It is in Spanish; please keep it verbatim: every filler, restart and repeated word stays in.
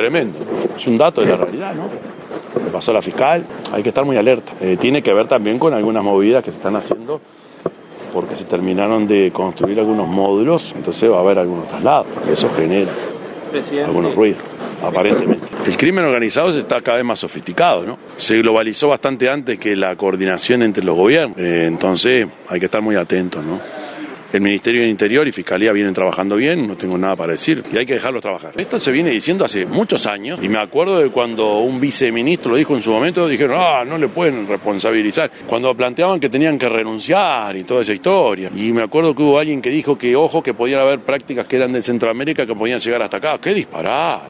tremendo, es un dato de la realidad, ¿no? Le pasó a la fiscal, hay que estar muy alerta. Eh, tiene que ver también con algunas movidas que se están haciendo porque se terminaron de construir algunos módulos, entonces va a haber algunos traslados, y eso genera Presidente. algunos ruidos, aparentemente. El crimen organizado está cada vez más sofisticado, ¿no? Se globalizó bastante antes que la coordinación entre los gobiernos, eh, entonces hay que estar muy atentos, ¿no? El Ministerio del Interior y Fiscalía vienen trabajando bien, no tengo nada para decir, y hay que dejarlos trabajar. Esto se viene diciendo hace muchos años, y me acuerdo de cuando un viceministro lo dijo en su momento, dijeron, ah, no le pueden responsabilizar, cuando planteaban que tenían que renunciar y toda esa historia. Y me acuerdo que hubo alguien que dijo que, ojo, que podían haber prácticas que eran de Centroamérica que podían llegar hasta acá. ¡Qué disparate!